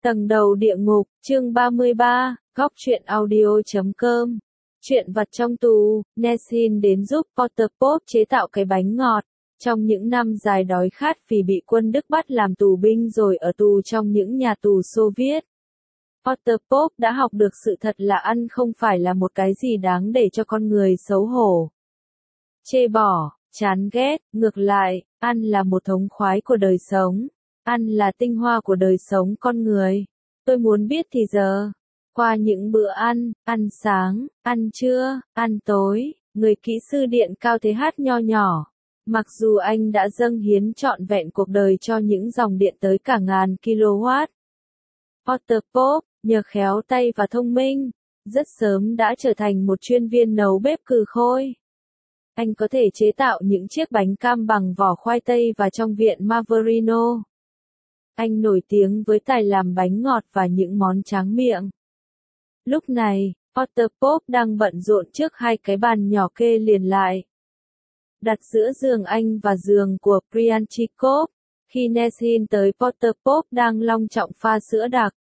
Tầng đầu địa ngục, chương 33, góc truyện audio.com. Chuyện vặt trong tù, Nessin đến giúp Potter Pop chế tạo cái bánh ngọt. Trong những năm dài đói khát vì bị quân Đức bắt làm tù binh rồi ở tù trong những nhà tù Xô Viết, Potter Pop đã học được sự thật là ăn không phải là một cái gì đáng để cho con người xấu hổ, chê bỏ, chán ghét, ngược lại, ăn là một thống khoái của đời sống. Ăn là tinh hoa của đời sống con người. Tôi muốn biết thì giờ, qua những bữa ăn sáng, ăn trưa, ăn tối, người kỹ sư điện cao thế hát nho nhỏ. Mặc dù anh đã dâng hiến trọn vẹn cuộc đời cho những dòng điện tới cả ngàn kW. Potter Pop, nhờ khéo tay và thông minh, rất sớm đã trở thành một chuyên viên nấu bếp cừ khôi. Anh có thể chế tạo những chiếc bánh cam bằng vỏ khoai tây và trong viện Maverino. Anh nổi tiếng với tài làm bánh ngọt và những món tráng miệng. Lúc này, Potter Pop đang bận rộn trước hai cái bàn nhỏ kê liền lại, đặt giữa giường anh và giường của Prianchikov. Khi Nessin tới, Potter Pop đang long trọng pha sữa đặc,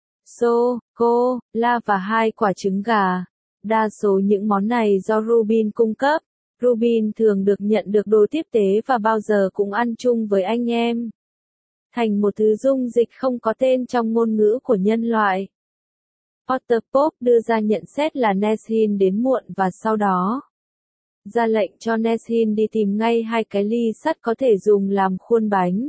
sô-cô-la và 2 quả trứng gà. Đa số những món này do Rubin cung cấp. Rubin thường được nhận được đồ tiếp tế và bao giờ cũng ăn chung với anh em, thành một thứ dung dịch không có tên trong ngôn ngữ của nhân loại. Potter Pop đưa ra nhận xét là Nessin đến muộn và sau đó ra lệnh cho Nessin đi tìm ngay 2 cái ly sắt có thể dùng làm khuôn bánh.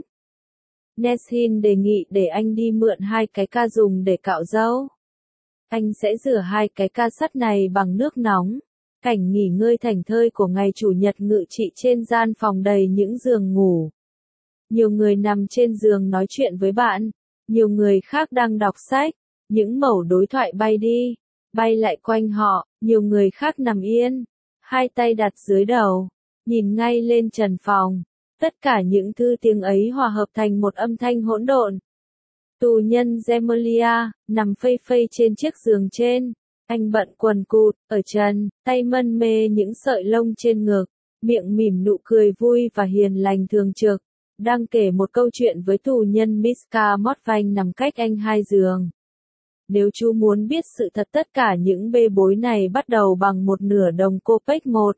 Nessin đề nghị để anh đi mượn 2 cái ca dùng để cạo râu. Anh sẽ rửa 2 cái ca sắt này bằng nước nóng. Cảnh nghỉ ngơi thảnh thơi của ngày Chủ nhật ngự trị trên gian phòng đầy những giường ngủ. Nhiều người nằm trên giường nói chuyện với bạn, nhiều người khác đang đọc sách, những mẩu đối thoại bay đi, bay lại quanh họ, nhiều người khác nằm yên, 2 tay đặt dưới đầu, nhìn ngay lên trần phòng. Tất cả những thứ tiếng ấy hòa hợp thành một âm thanh hỗn độn. Tù nhân Gemelia, nằm phây phây trên chiếc giường trên. Anh bận quần cụt, ở chân, tay mân mê những sợi lông trên ngực, miệng mỉm nụ cười vui và hiền lành thường trực. Đang kể một câu chuyện với tù nhân Miska Motvanh nằm cách anh 2 giường. Nếu chú muốn biết sự thật, tất cả những bê bối này bắt đầu bằng 1/2 đồng Kopek một.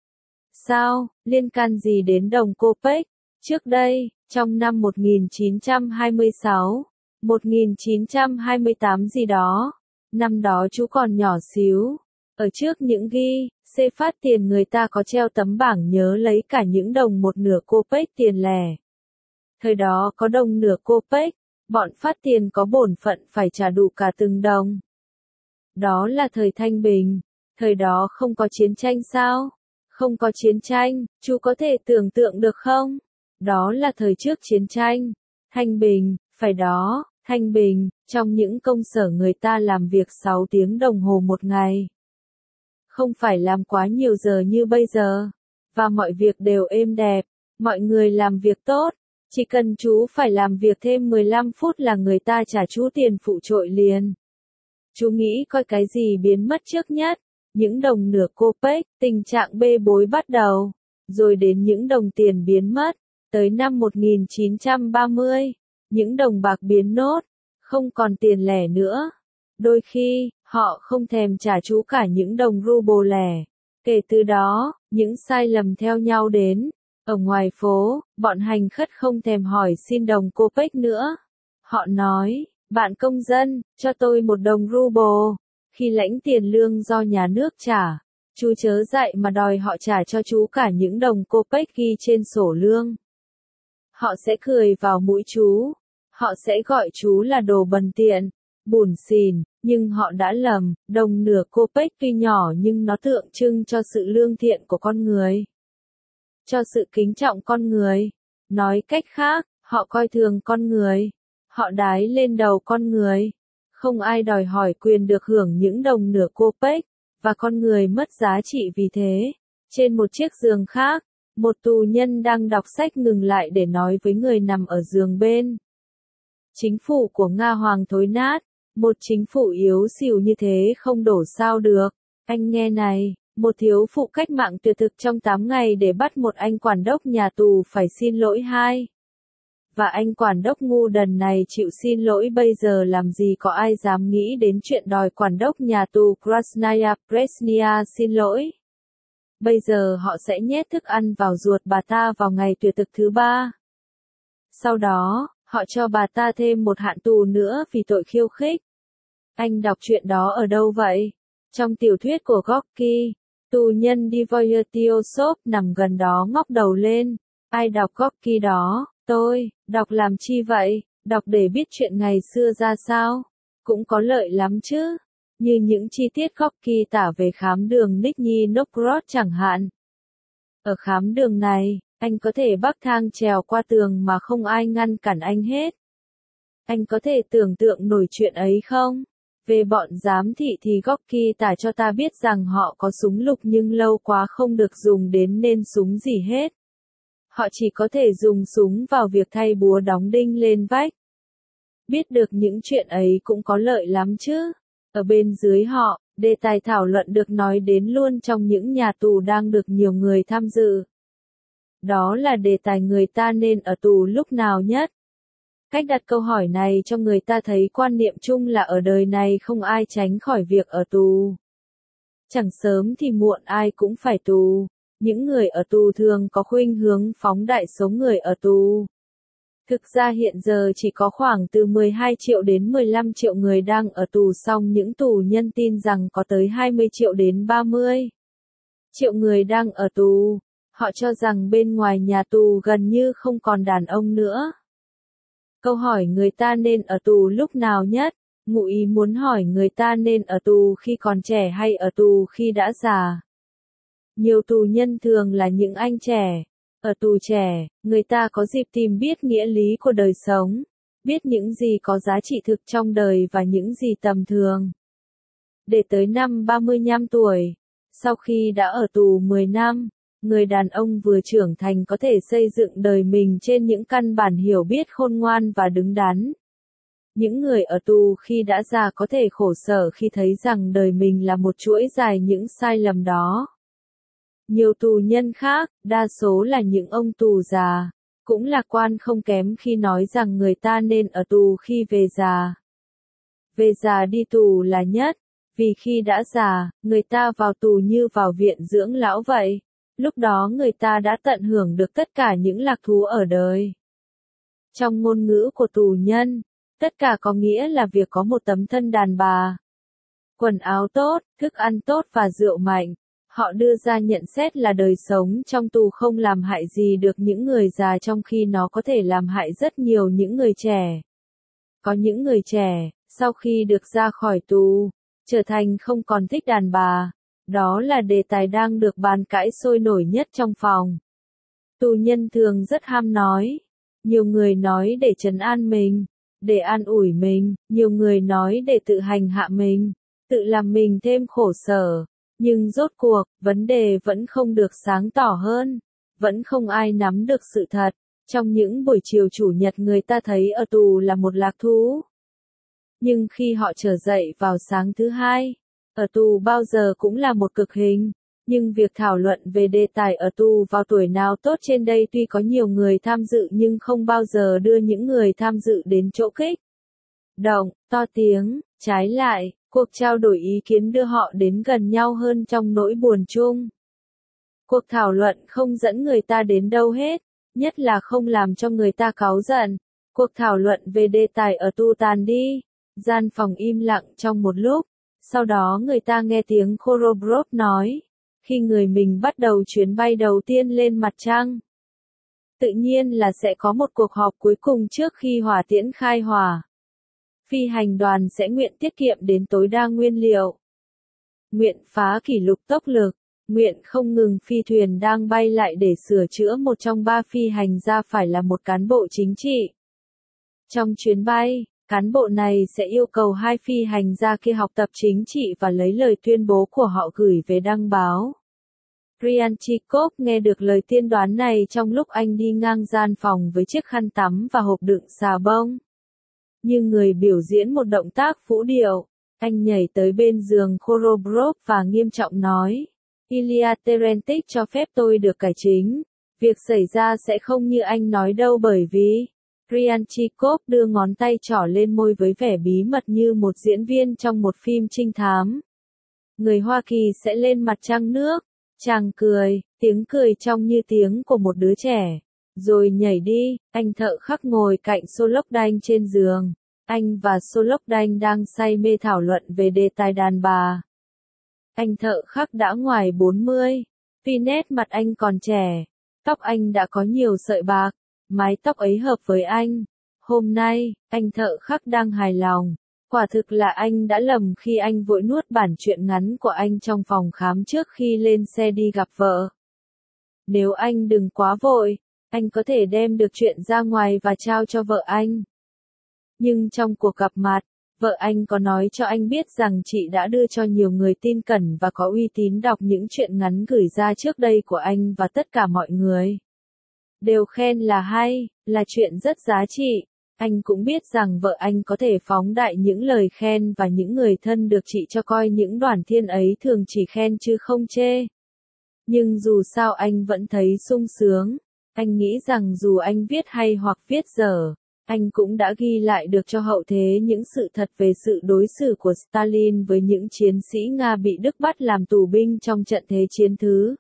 Sao, liên can gì đến đồng Kopek? Trước đây, trong năm 1926, 1928 gì đó, năm đó chú còn nhỏ xíu. Ở trước những ghi xê phát tiền người ta có treo tấm bảng nhớ lấy cả những đồng 1/2 Kopek tiền lẻ. Thời đó có đồng nửa Kopek, bọn phát tiền có bổn phận phải trả đủ cả từng đồng. Đó là thời Thanh Bình. Thời đó không có chiến tranh sao? Không có chiến tranh, chú có thể tưởng tượng được không? Đó là thời trước chiến tranh. Thanh Bình, phải đó, Thanh Bình, trong những công sở người ta làm việc 6 tiếng đồng hồ một ngày. Không phải làm quá nhiều giờ như bây giờ. Và mọi việc đều êm đẹp, mọi người làm việc tốt. Chỉ cần chú phải làm việc thêm 15 phút là người ta trả chú tiền phụ trội liền. Chú nghĩ coi cái gì biến mất trước nhất? Những đồng nửa Kopek, tình trạng bê bối bắt đầu. Rồi đến những đồng tiền biến mất. Tới năm 1930, những đồng bạc biến nốt. Không còn tiền lẻ nữa. Đôi khi, họ không thèm trả chú cả những đồng ruble lẻ. Kể từ đó, những sai lầm theo nhau đến. Ở ngoài phố, bọn hành khất không thèm hỏi xin đồng Kopek nữa. Họ nói, bạn công dân, cho tôi 1 đồng ruble. Khi lãnh tiền lương do nhà nước trả, chú chớ dại mà đòi họ trả cho chú cả những đồng Kopek ghi trên sổ lương. Họ sẽ cười vào mũi chú. Họ sẽ gọi chú là đồ bần tiện, bủn xỉn, nhưng họ đã lầm. Đồng nửa Kopek tuy nhỏ nhưng nó tượng trưng cho sự lương thiện của con người, cho sự kính trọng con người. Nói cách khác, họ coi thường con người. Họ đái lên đầu con người. Không ai đòi hỏi quyền được hưởng những đồng nửa Kopek, và con người mất giá trị vì thế. Trên một chiếc giường khác, một tù nhân đang đọc sách ngừng lại để nói với người nằm ở giường bên. Chính phủ của Nga Hoàng thối nát. Một chính phủ yếu xìu như thế không đổ sao được. Anh nghe này. Một thiếu phụ cách mạng tuyệt thực trong 8 ngày để bắt một anh quản đốc nhà tù phải xin lỗi 2 Và anh quản đốc ngu đần này chịu xin lỗi bây giờ làm gì có ai dám nghĩ đến chuyện đòi quản đốc nhà tù Krasnaya Presnya xin lỗi. Bây giờ họ sẽ nhét thức ăn vào ruột bà ta vào ngày tuyệt thực thứ 3. Sau đó, họ cho bà ta thêm một hạn tù nữa vì tội khiêu khích. Anh đọc chuyện đó ở đâu vậy? Trong tiểu thuyết của Gorky, tù nhân Dvoyetiosov nằm gần đó ngóc đầu lên. Ai đọc Gorky đó? Tôi, đọc làm chi vậy? Đọc để biết chuyện ngày xưa ra sao? Cũng có lợi lắm chứ. Như những chi tiết Gorky tả về khám đường Nizhny Novgorod chẳng hạn. Ở khám đường này, anh có thể bắc thang trèo qua tường mà không ai ngăn cản anh hết. Anh có thể tưởng tượng nổi chuyện ấy không? Về bọn giám thị thì Gorky tả cho ta biết rằng họ có súng lục nhưng lâu quá không được dùng đến nên súng gì hết. Họ chỉ có thể dùng súng vào việc thay búa đóng đinh lên vách. Biết được những chuyện ấy cũng có lợi lắm chứ. Ở bên dưới họ, đề tài thảo luận được nói đến luôn trong những nhà tù đang được nhiều người tham dự. Đó là đề tài người ta nên ở tù lúc nào nhất. Cách đặt câu hỏi này cho người ta thấy quan niệm chung là ở đời này không ai tránh khỏi việc ở tù. Chẳng sớm thì muộn ai cũng phải tù. Những người ở tù thường có khuynh hướng phóng đại số người ở tù. Thực ra hiện giờ chỉ có khoảng từ 12 triệu đến 15 triệu người đang ở tù, song những tù nhân tin rằng có tới 20 triệu đến 30 triệu người đang ở tù. Họ cho rằng bên ngoài nhà tù gần như không còn đàn ông nữa. Câu hỏi người ta nên ở tù lúc nào nhất? Ngụ ý muốn hỏi người ta nên ở tù khi còn trẻ hay ở tù khi đã già. Nhiều tù nhân thường là những anh trẻ. Ở tù trẻ, người ta có dịp tìm biết nghĩa lý của đời sống, biết những gì có giá trị thực trong đời và những gì tầm thường. Để tới năm 35 tuổi, sau khi đã ở tù 10 năm, người đàn ông vừa trưởng thành có thể xây dựng đời mình trên những căn bản hiểu biết khôn ngoan và đứng đắn. Những người ở tù khi đã già có thể khổ sở khi thấy rằng đời mình là một chuỗi dài những sai lầm đó. Nhiều tù nhân khác, đa số là những ông tù già, cũng lạc quan không kém khi nói rằng người ta nên ở tù khi về già. Về già đi tù là nhất, vì khi đã già, người ta vào tù như vào viện dưỡng lão vậy. Lúc đó người ta đã tận hưởng được tất cả những lạc thú ở đời. Trong ngôn ngữ của tù nhân, tất cả có nghĩa là việc có một tấm thân đàn bà, quần áo tốt, thức ăn tốt và rượu mạnh. Họ đưa ra nhận xét là đời sống trong tù không làm hại gì được những người già trong khi nó có thể làm hại rất nhiều những người trẻ. Có những người trẻ, sau khi được ra khỏi tù, trở thành không còn thích đàn bà. Đó là đề tài đang được bàn cãi sôi nổi nhất trong phòng. Tù nhân thường rất ham nói. Nhiều người nói để trấn an mình, để an ủi mình, nhiều người nói để tự hành hạ mình, tự làm mình thêm khổ sở. Nhưng rốt cuộc, vấn đề vẫn không được sáng tỏ hơn, vẫn không ai nắm được sự thật. Trong những buổi chiều chủ nhật người ta thấy ở tù là một lạc thú. Nhưng khi họ trở dậy vào sáng thứ hai, ở tù bao giờ cũng là một cực hình. Nhưng việc thảo luận về đề tài ở tù vào tuổi nào tốt trên đây tuy có nhiều người tham dự nhưng không bao giờ đưa những người tham dự đến chỗ kích động, to tiếng. Trái lại, cuộc trao đổi ý kiến đưa họ đến gần nhau hơn trong nỗi buồn chung. Cuộc thảo luận không dẫn người ta đến đâu hết, nhất là không làm cho người ta cáu giận. Cuộc thảo luận về đề tài ở tù tàn đi. Gian phòng im lặng trong một lúc. Sau đó người ta nghe tiếng Khorobrov nói. Khi người mình bắt đầu chuyến bay đầu tiên lên mặt trăng, tự nhiên là sẽ có một cuộc họp cuối cùng trước khi hỏa tiễn khai hỏa. Phi hành đoàn sẽ nguyện tiết kiệm đến tối đa nguyên liệu, nguyện phá kỷ lục tốc lực, nguyện không ngừng phi thuyền đang bay lại để sửa chữa một trong 3 phi hành gia phải là một cán bộ chính trị. Trong chuyến bay, cán bộ này sẽ yêu cầu 2 phi hành gia kia học tập chính trị và lấy lời tuyên bố của họ gửi về đăng báo. Ryanchikov nghe được lời tiên đoán này trong lúc anh đi ngang gian phòng với chiếc khăn tắm và hộp đựng xà bông. Như người biểu diễn một động tác vũ điệu, anh nhảy tới bên giường Khorobrov và nghiêm trọng nói, Ilya Terentich cho phép tôi được cải chính. Việc xảy ra sẽ không như anh nói đâu bởi vì Ryanchikov đưa ngón tay trỏ lên môi với vẻ bí mật như một diễn viên trong một phim trinh thám. Người Hoa Kỳ sẽ lên mặt trăng nước. Chàng cười, tiếng cười trong như tiếng của một đứa trẻ. Rồi nhảy đi, anh thợ khắc ngồi cạnh Solokdang trên giường. Anh và Solokdang đang say mê thảo luận về đề tài đàn bà. Anh thợ khắc đã ngoài 40. Tuy nét mặt anh còn trẻ, tóc anh đã có nhiều sợi bạc, mái tóc ấy hợp với anh. Hôm nay, anh thợ khắc đang hài lòng. Quả thực là anh đã lầm khi anh vội nuốt bản truyện ngắn của anh trong phòng khám trước khi lên xe đi gặp vợ. Nếu anh đừng quá vội, anh có thể đem được chuyện ra ngoài và trao cho vợ anh. Nhưng trong cuộc gặp mặt, vợ anh có nói cho anh biết rằng chị đã đưa cho nhiều người tin cẩn và có uy tín đọc những chuyện ngắn gửi ra trước đây của anh và tất cả mọi người đều khen là hay, là chuyện rất giá trị. Anh cũng biết rằng vợ anh có thể phóng đại những lời khen và những người thân được chị cho coi những đoàn thiên ấy thường chỉ khen chứ không chê. Nhưng dù sao anh vẫn thấy sung sướng. Anh nghĩ rằng dù anh viết hay hoặc viết dở, anh cũng đã ghi lại được cho hậu thế những sự thật về sự đối xử của Stalin với những chiến sĩ Nga bị Đức bắt làm tù binh trong trận thế chiến thứ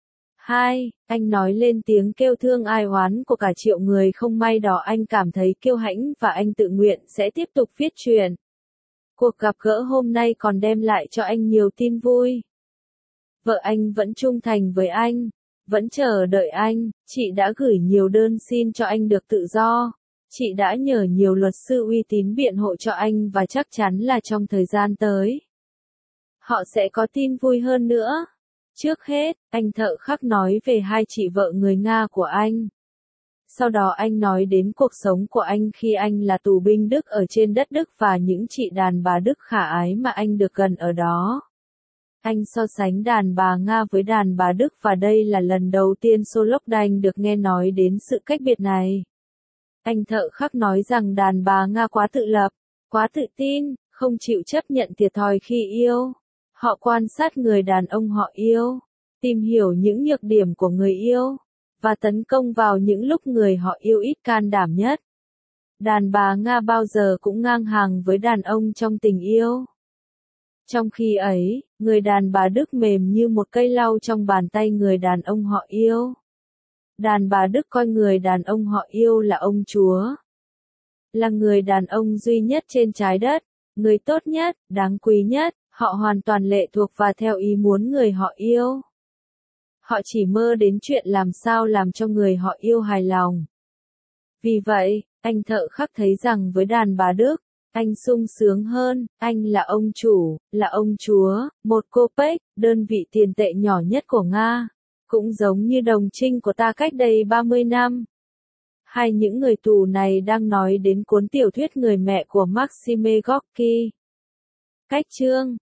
2. Anh nói lên tiếng kêu thương ai oán của cả triệu người không may đó. Anh cảm thấy kiêu hãnh và anh tự nguyện sẽ tiếp tục viết truyện. Cuộc gặp gỡ hôm nay còn đem lại cho anh nhiều tin vui. Vợ anh vẫn trung thành với anh, vẫn chờ đợi anh. Chị đã gửi nhiều đơn xin cho anh được tự do. Chị đã nhờ nhiều luật sư uy tín biện hộ cho anh và chắc chắn là trong thời gian tới, họ sẽ có tin vui hơn nữa. Trước hết, anh thợ khắc nói về hai chị vợ người Nga của anh. Sau đó anh nói đến cuộc sống của anh khi anh là tù binh Đức ở trên đất Đức và những chị đàn bà Đức khả ái mà anh được gần ở đó. Anh so sánh đàn bà Nga với đàn bà Đức và đây là lần đầu tiên Solokdang được nghe nói đến sự cách biệt này. Anh thợ khắc nói rằng đàn bà Nga quá tự lập, quá tự tin, không chịu chấp nhận thiệt thòi khi yêu. Họ quan sát người đàn ông họ yêu, tìm hiểu những nhược điểm của người yêu, và tấn công vào những lúc người họ yêu ít can đảm nhất. Đàn bà Nga bao giờ cũng ngang hàng với đàn ông trong tình yêu. Trong khi ấy, người đàn bà Đức mềm như một cây lau trong bàn tay người đàn ông họ yêu. Đàn bà Đức coi người đàn ông họ yêu là ông chúa. Là người đàn ông duy nhất trên trái đất, người tốt nhất, đáng quý nhất, họ hoàn toàn lệ thuộc và theo ý muốn người họ yêu. Họ chỉ mơ đến chuyện làm sao làm cho người họ yêu hài lòng. Vì vậy, anh thợ khắc thấy rằng với đàn bà Đức, anh sung sướng hơn, anh là ông chủ, là ông chúa, một kopek, đơn vị tiền tệ nhỏ nhất của Nga, cũng giống như đồng trinh của ta cách đây 30 năm. Hai những người tù này đang nói đến cuốn tiểu thuyết Người mẹ của Maxime Gorky. Cách chương